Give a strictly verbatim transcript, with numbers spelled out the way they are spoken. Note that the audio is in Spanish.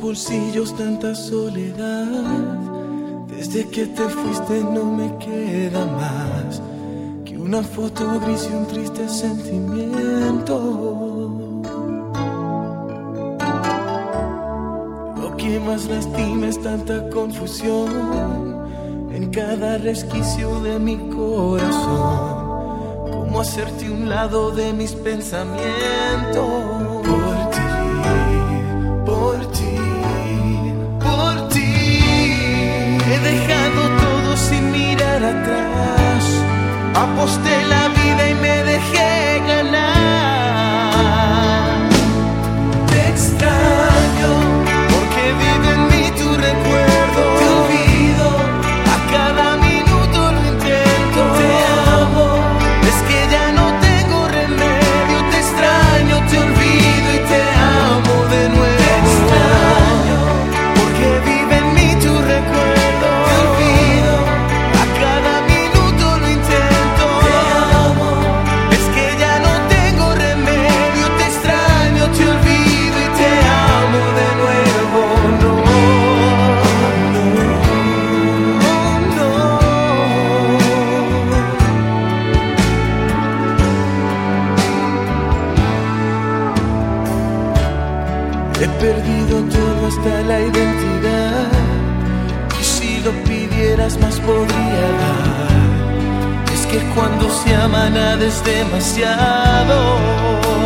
bolsillos tanta soledad. Desde que te fuiste no me queda más que una foto gris y un triste sentimiento. Lo que más lastima es tanta confusión en cada resquicio de mi corazón. Cómo hacerte un lado de mis pensamientos. Por ti, por ti, por ti. He dejado todo sin mirar atrás. Aposté la vida y me dejé ganar. Te extraño porque vive en mí tu recuerdo. Te olvido, a cada minuto lo intento. Te amo, es que ya no tengo remedio. Te extraño, te olvido y te amo de nuevo. Te extraño porque vive en mí tu recuerdo. Te olvido, a cada minuto lo intento. Te amo, es que ya no tengo remedio. Te extraño, te olvido y te amo de nuevo. No, no, no. He perdido todo hasta la identidad. Y si lo pidieras más podría dar. Es que cuando se ama nada es demasiado.